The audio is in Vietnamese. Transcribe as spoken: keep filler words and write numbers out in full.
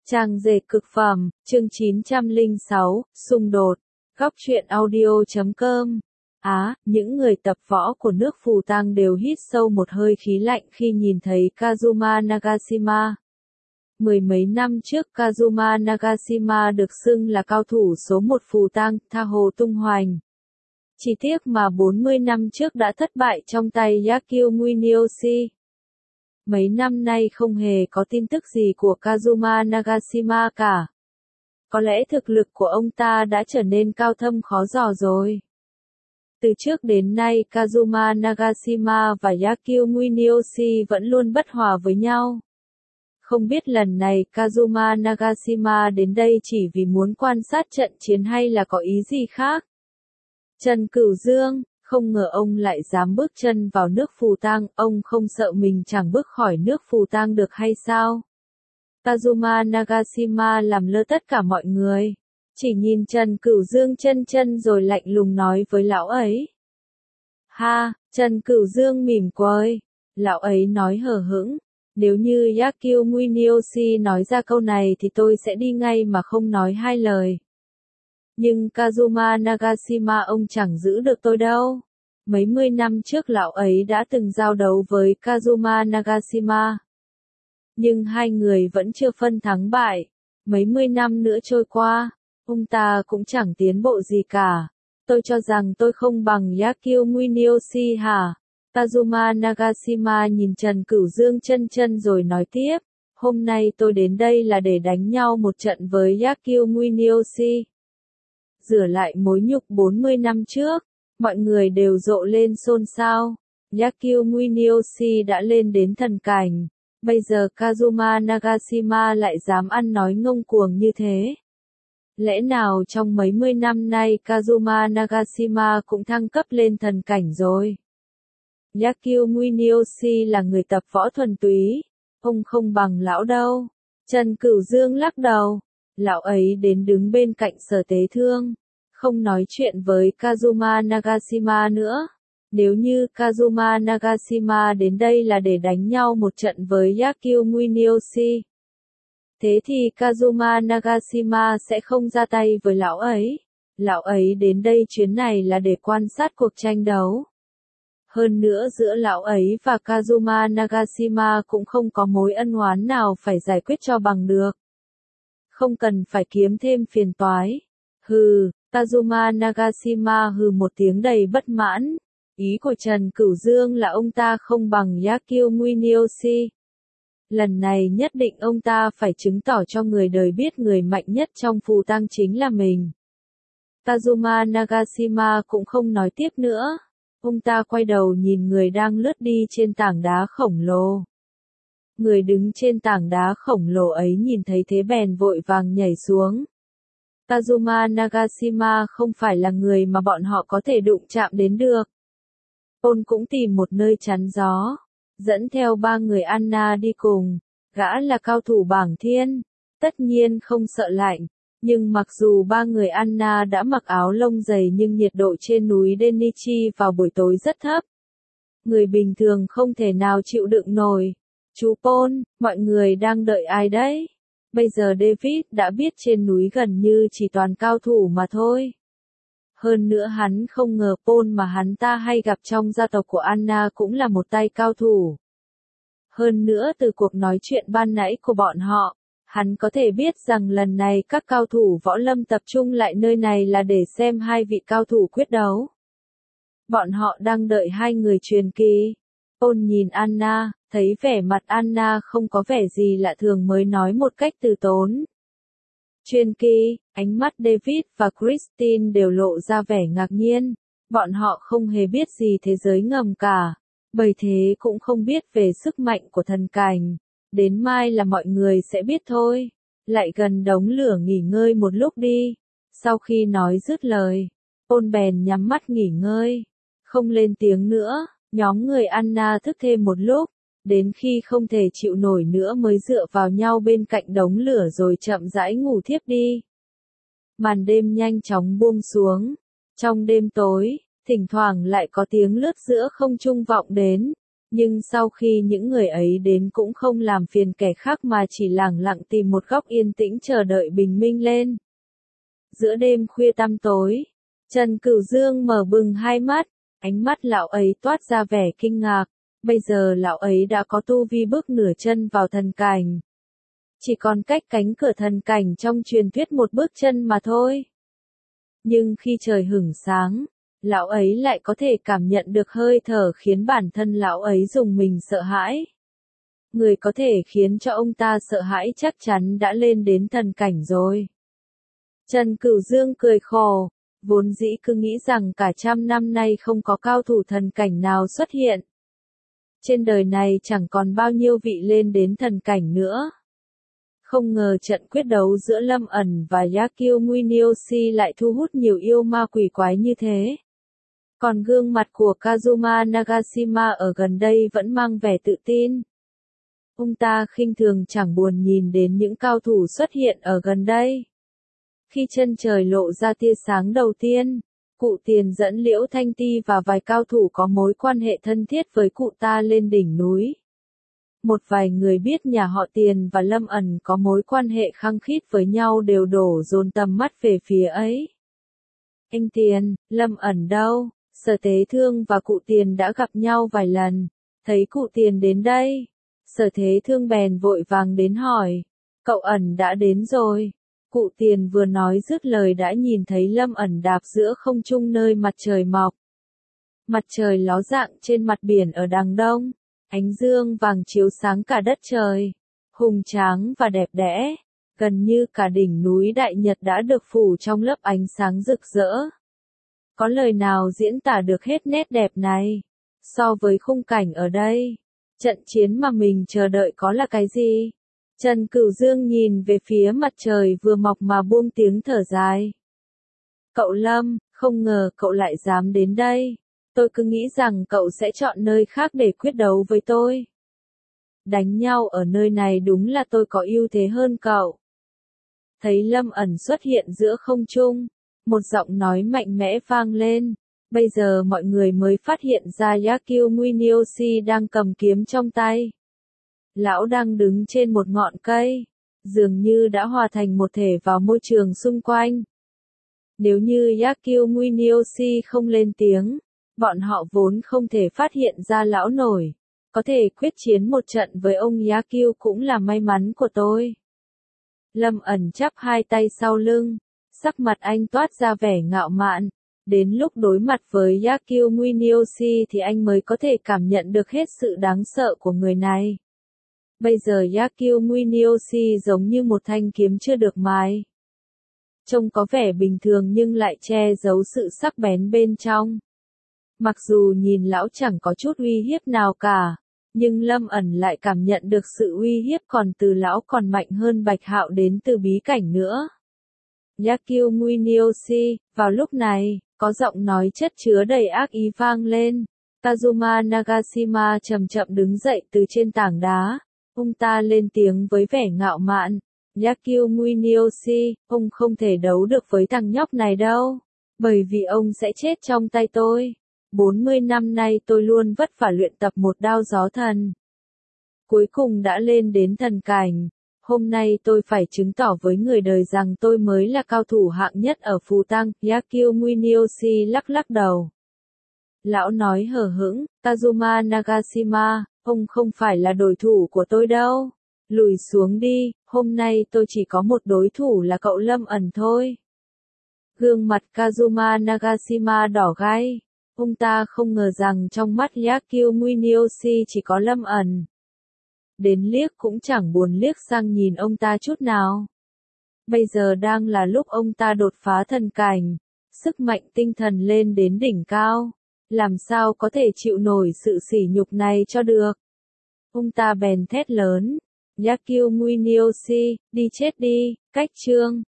Trang dệt cực phẩm, chương chín trăm lẻ sáu, xung đột. Góc truyện audio chấm com. Á, những người tập võ của nước Phù Tang đều hít sâu một hơi khí lạnh khi nhìn thấy Kazuma Nagashima. Mười mấy năm trước Kazuma Nagashima được xưng là cao thủ số một Phù Tang, tha hồ tung hoành. Chỉ tiếc mà bốn mươi năm trước đã thất bại trong tay Yukio Muinioshi. Mấy năm nay không hề có tin tức gì của Kazuma Nagashima cả. Có lẽ thực lực của ông ta đã trở nên cao thâm khó dò rồi. Từ trước đến nay Kazuma Nagashima và Yukio Muinioshi vẫn luôn bất hòa với nhau. Không biết lần này Kazuma Nagashima đến đây chỉ vì muốn quan sát trận chiến hay là có ý gì khác. Trần Cửu Dương, không ngờ ông lại dám bước chân vào nước Phù Tang, ông không sợ mình chẳng bước khỏi nước Phù Tang được hay sao? Kazuma Nagashima làm lơ tất cả mọi người, chỉ nhìn Trần Cửu Dương chân chân rồi lạnh lùng nói với lão ấy. Ha, Trần Cửu Dương mỉm cười, lão ấy nói hờ hững, nếu như Yukio Muinioshi nói ra câu này thì tôi sẽ đi ngay mà không nói hai lời. Nhưng Kazuma Nagashima ông chẳng giữ được tôi đâu. Mấy mươi năm trước lão ấy đã từng giao đấu với Kazuma Nagashima. Nhưng hai người vẫn chưa phân thắng bại. Mấy mươi năm nữa trôi qua, ông ta cũng chẳng tiến bộ gì cả. Tôi cho rằng tôi không bằng Yukio Muinioshi hả? Kazuma Nagashima nhìn Trần Cửu Dương chân chân rồi nói tiếp. Hôm nay tôi đến đây là để đánh nhau một trận với Yukio Muinioshi. Rửa lại mối nhục bốn mươi năm trước, mọi người đều rộ lên xôn xao. Yukio Muinioshi đã lên đến thần cảnh, bây giờ Kazuma Nagashima lại dám ăn nói ngông cuồng như thế. Lẽ nào trong mấy mươi năm nay Kazuma Nagashima cũng thăng cấp lên thần cảnh rồi? Yukio Muinioshi là người tập võ thuần túy, ông không bằng lão đâu. Trần Cửu Dương lắc đầu. Lão ấy đến đứng bên cạnh Sở Tế Thương, không nói chuyện với Kazuma Nagashima nữa. Nếu như Kazuma Nagashima đến đây là để đánh nhau một trận với Yukio Muinioshi, thế thì Kazuma Nagashima sẽ không ra tay với lão ấy. Lão ấy đến đây chuyến này là để quan sát cuộc tranh đấu. Hơn nữa giữa lão ấy và Kazuma Nagashima cũng không có mối ân oán nào phải giải quyết cho bằng được. Không cần phải kiếm thêm phiền toái. Hừ, Kazuma Nagashima hừ một tiếng đầy bất mãn. Ý của Trần Cửu Dương là ông ta không bằng Yukio Muinioshi. Lần này nhất định ông ta phải chứng tỏ cho người đời biết người mạnh nhất trong Phù Tang chính là mình. Kazuma Nagashima cũng không nói tiếp nữa. Ông ta quay đầu nhìn người đang lướt đi trên tảng đá khổng lồ. Người đứng trên tảng đá khổng lồ ấy nhìn thấy thế bèn vội vàng nhảy xuống. Kazuma Nagashima không phải là người mà bọn họ có thể đụng chạm đến được. Ôn cũng tìm một nơi chắn gió, dẫn theo ba người Anna đi cùng. Gã là cao thủ bảng thiên, tất nhiên không sợ lạnh. Nhưng mặc dù ba người Anna đã mặc áo lông dày nhưng nhiệt độ trên núi Denichi vào buổi tối rất thấp. Người bình thường không thể nào chịu đựng nổi. Chú Paul, mọi người đang đợi ai đấy? Bây giờ David đã biết trên núi gần như chỉ toàn cao thủ mà thôi. Hơn nữa hắn không ngờ Paul mà hắn ta hay gặp trong gia tộc của Anna cũng là một tay cao thủ. Hơn nữa từ cuộc nói chuyện ban nãy của bọn họ, hắn có thể biết rằng lần này các cao thủ võ lâm tập trung lại nơi này là để xem hai vị cao thủ quyết đấu. Bọn họ đang đợi hai người truyền kỳ. Paul nhìn Anna, thấy vẻ mặt Anna không có vẻ gì lạ thường mới nói một cách từ tốn. Truyền kỳ, ánh mắt David và Christine đều lộ ra vẻ ngạc nhiên. Bọn họ không hề biết gì thế giới ngầm cả, bởi thế cũng không biết về sức mạnh của thần cảnh. Đến mai là mọi người sẽ biết thôi. Lại gần đống lửa nghỉ ngơi một lúc đi. Sau khi nói dứt lời, Paul bèn nhắm mắt nghỉ ngơi, không lên tiếng nữa. Nhóm người Anna thức thêm một lúc, đến khi không thể chịu nổi nữa mới dựa vào nhau bên cạnh đống lửa rồi chậm rãi ngủ thiếp đi. Màn đêm nhanh chóng buông xuống. Trong đêm tối, thỉnh thoảng lại có tiếng lướt giữa không trung vọng đến. Nhưng sau khi những người ấy đến cũng không làm phiền kẻ khác mà chỉ lẳng lặng tìm một góc yên tĩnh chờ đợi bình minh lên. Giữa đêm khuya tăm tối, Trần Cửu Dương mở bừng hai mắt, ánh mắt lão ấy toát ra vẻ kinh ngạc, bây giờ lão ấy đã có tu vi bước nửa chân vào thần cảnh. Chỉ còn cách cánh cửa thần cảnh trong truyền thuyết một bước chân mà thôi. Nhưng khi trời hửng sáng, lão ấy lại có thể cảm nhận được hơi thở khiến bản thân lão ấy rùng mình sợ hãi. Người có thể khiến cho ông ta sợ hãi chắc chắn đã lên đến thần cảnh rồi. Trần Cửu Dương cười khổ, vốn dĩ cứ nghĩ rằng cả trăm năm nay không có cao thủ thần cảnh nào xuất hiện. Trên đời này chẳng còn bao nhiêu vị lên đến thần cảnh nữa. Không ngờ trận quyết đấu giữa Lâm ẩn và Yakio Muinioshi lại thu hút nhiều yêu ma quỷ quái như thế. Còn gương mặt của Kazuma Nagashima ở gần đây vẫn mang vẻ tự tin. Ông ta khinh thường chẳng buồn nhìn đến những cao thủ xuất hiện ở gần đây. Khi chân trời lộ ra tia sáng đầu tiên, cụ Tiền dẫn Liễu Thanh Ti và vài cao thủ có mối quan hệ thân thiết với cụ ta lên đỉnh núi. Một vài người biết nhà họ Tiền và Lâm ẩn có mối quan hệ khăng khít với nhau đều đổ dồn tầm mắt về phía ấy. Anh Tiền, Lâm ẩn đâu? Sở Thế Thương và cụ Tiền đã gặp nhau vài lần, thấy cụ Tiền đến đây. Sở Thế Thương bèn vội vàng đến hỏi, cậu ẩn đã đến rồi. Cụ Tiền vừa nói dứt lời đã nhìn thấy Lâm ẩn đạp giữa không trung nơi mặt trời mọc. Mặt trời ló dạng trên mặt biển ở đằng đông, ánh dương vàng chiếu sáng cả đất trời, hùng tráng và đẹp đẽ, gần như cả đỉnh núi Đại Nhật đã được phủ trong lớp ánh sáng rực rỡ. Có lời nào diễn tả được hết nét đẹp này? So với khung cảnh ở đây, trận chiến mà mình chờ đợi có là cái gì? Trần Cửu Dương nhìn về phía mặt trời vừa mọc mà buông tiếng thở dài. Cậu Lâm, không ngờ cậu lại dám đến đây. Tôi cứ nghĩ rằng cậu sẽ chọn nơi khác để quyết đấu với tôi. Đánh nhau ở nơi này đúng là tôi có ưu thế hơn cậu. Thấy Lâm ẩn xuất hiện giữa không trung, một giọng nói mạnh mẽ vang lên. Bây giờ mọi người mới phát hiện ra Yakio Muinioshi đang cầm kiếm trong tay. Lão đang đứng trên một ngọn cây, dường như đã hòa thành một thể vào môi trường xung quanh. Nếu như Yakio Muinioshi không lên tiếng, bọn họ vốn không thể phát hiện ra lão nổi. Có thể quyết chiến một trận với ông Yakio cũng là may mắn của tôi. Lâm ẩn chắp hai tay sau lưng, sắc mặt anh toát ra vẻ ngạo mạn. Đến lúc đối mặt với Yakio Muinioshi thì anh mới có thể cảm nhận được hết sự đáng sợ của người này. Bây giờ Yakio Muinioshi giống như một thanh kiếm chưa được mài. Trông có vẻ bình thường nhưng lại che giấu sự sắc bén bên trong. Mặc dù nhìn lão chẳng có chút uy hiếp nào cả, nhưng Lâm ẩn lại cảm nhận được sự uy hiếp còn từ lão còn mạnh hơn Bạch Hạo đến từ bí cảnh nữa. Yakio Muinioshi, vào lúc này, có giọng nói chất chứa đầy ác ý vang lên. Kazuma Nagashima chậm chậm đứng dậy từ trên tảng đá. Ông ta lên tiếng với vẻ ngạo mạn. Yakio Muinioshi, ông không thể đấu được với thằng nhóc này đâu. Bởi vì ông sẽ chết trong tay tôi. bốn mươi năm nay tôi luôn vất vả luyện tập một đao gió thần. Cuối cùng đã lên đến thần cảnh. Hôm nay tôi phải chứng tỏ với người đời rằng tôi mới là cao thủ hạng nhất ở Phù Tăng. Yakio Muinioshi lắc lắc đầu. Lão nói hờ hững, Kazuma Nagashima, ông không phải là đối thủ của tôi đâu. Lùi xuống đi, hôm nay tôi chỉ có một đối thủ là cậu Lâm ẩn thôi. Gương mặt Kazuma Nagashima đỏ gai. Ông ta không ngờ rằng trong mắt Yakio Muinioshi chỉ có Lâm ẩn. Đến liếc cũng chẳng buồn liếc sang nhìn ông ta chút nào. Bây giờ đang là lúc ông ta đột phá thần cảnh, sức mạnh tinh thần lên đến đỉnh cao. Làm sao có thể chịu nổi sự sỉ nhục này cho được. Ông ta bèn thét lớn. Yakio Muinioshi, đi chết đi, cách chương.